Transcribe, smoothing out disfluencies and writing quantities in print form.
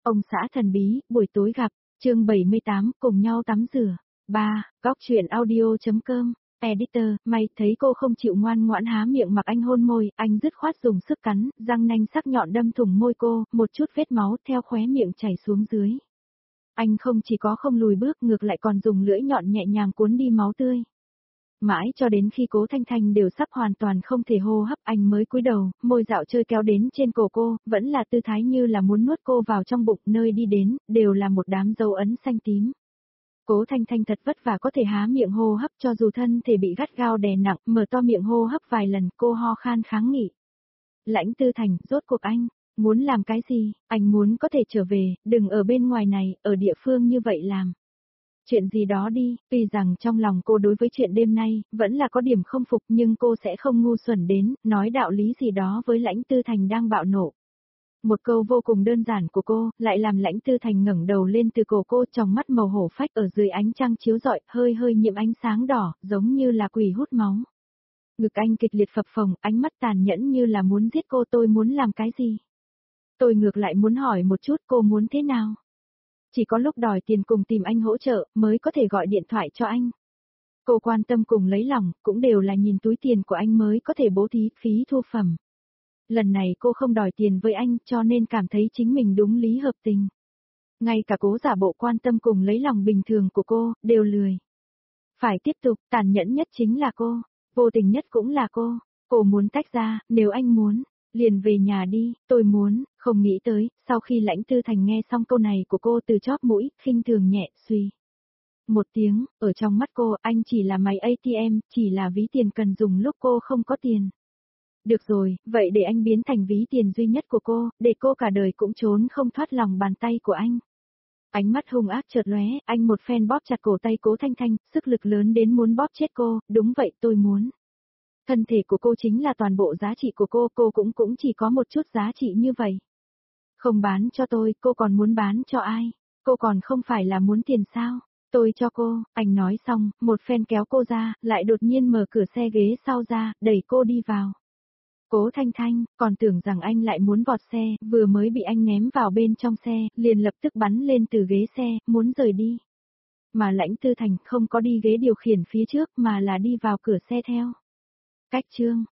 Ông xã thần bí, buổi tối gặp, chương 78, cùng nhau tắm rửa. 3. Góc truyện audio.com. Editor, may thấy cô không chịu ngoan ngoãn há miệng mặc anh hôn môi, anh dứt khoát dùng sức cắn, răng nanh sắc nhọn đâm thủng môi cô, một chút vết máu theo khóe miệng chảy xuống dưới. Anh không chỉ có không lùi bước ngược lại còn dùng lưỡi nhọn nhẹ nhàng cuốn đi máu tươi. Mãi cho đến khi Cố Thanh Thanh đều sắp hoàn toàn không thể hô hấp anh mới cúi đầu, môi dạo chơi kéo đến trên cổ cô, vẫn là tư thái như là muốn nuốt cô vào trong bụng, nơi đi đến, đều là một đám dấu ấn xanh tím. Cố Thanh Thanh thật vất vả có thể há miệng hô hấp cho dù thân thể bị gắt gao đè nặng, mở to miệng hô hấp vài lần, cô ho khan kháng nghị. Lãnh Tư Thành, rốt cuộc anh, muốn làm cái gì, anh muốn có thể trở về, đừng ở bên ngoài này, ở địa phương như vậy làm. Chuyện gì đó đi, tuy rằng trong lòng cô đối với chuyện đêm nay, vẫn là có điểm không phục nhưng cô sẽ không ngu xuẩn đến, nói đạo lý gì đó với Lãnh Tư Thành đang bạo nộ. Một câu vô cùng đơn giản của cô, lại làm Lãnh Tư Thành ngẩng đầu lên từ cổ cô, trong mắt màu hổ phách ở dưới ánh trăng chiếu rọi, hơi hơi nhiễm ánh sáng đỏ, giống như là quỷ hút máu. Ngực anh kịch liệt phập phồng, ánh mắt tàn nhẫn như là muốn giết cô. Tôi muốn làm cái gì? Tôi ngược lại muốn hỏi một chút cô muốn thế nào? Chỉ có lúc đòi tiền cùng tìm anh hỗ trợ, mới có thể gọi điện thoại cho anh. Cô quan tâm cùng lấy lòng, cũng đều là nhìn túi tiền của anh mới có thể bố thí, phí thu phẩm. Lần này cô không đòi tiền với anh, cho nên cảm thấy chính mình đúng lý hợp tình. Ngay cả Cố giả bộ quan tâm cùng lấy lòng bình thường của cô, đều lười. Phải tiếp tục, tàn nhẫn nhất chính là cô, vô tình nhất cũng là cô. Cô muốn tách ra, nếu anh muốn, liền về nhà đi, tôi muốn, không nghĩ tới, sau khi Lãnh Tư Thành nghe xong câu này của cô từ chóp mũi, khinh thường nhẹ, suy. Một tiếng, ở trong mắt cô, anh chỉ là máy ATM, chỉ là ví tiền cần dùng lúc cô không có tiền. Được rồi, vậy để anh biến thành ví tiền duy nhất của cô, để cô cả đời cũng trốn không thoát lòng bàn tay của anh. Ánh mắt hung ác chợt lóe, anh một phen bóp chặt cổ tay Cố Thanh Thanh, sức lực lớn đến muốn bóp chết cô, đúng vậy tôi muốn. Thân thể của cô chính là toàn bộ giá trị của cô cũng chỉ có một chút giá trị như vậy. Không bán cho tôi, cô còn muốn bán cho ai? Cô còn không phải là muốn tiền sao? Tôi cho cô, anh nói xong, một phen kéo cô ra, lại đột nhiên mở cửa xe ghế sau ra, đẩy cô đi vào. Cố Thanh Thanh, còn tưởng rằng anh lại muốn vọt xe, vừa mới bị anh ném vào bên trong xe, liền lập tức bắn lên từ ghế xe, muốn rời đi. Mà Lãnh Tư Thành không có đi ghế điều khiển phía trước mà là đi vào cửa xe theo. Cách chương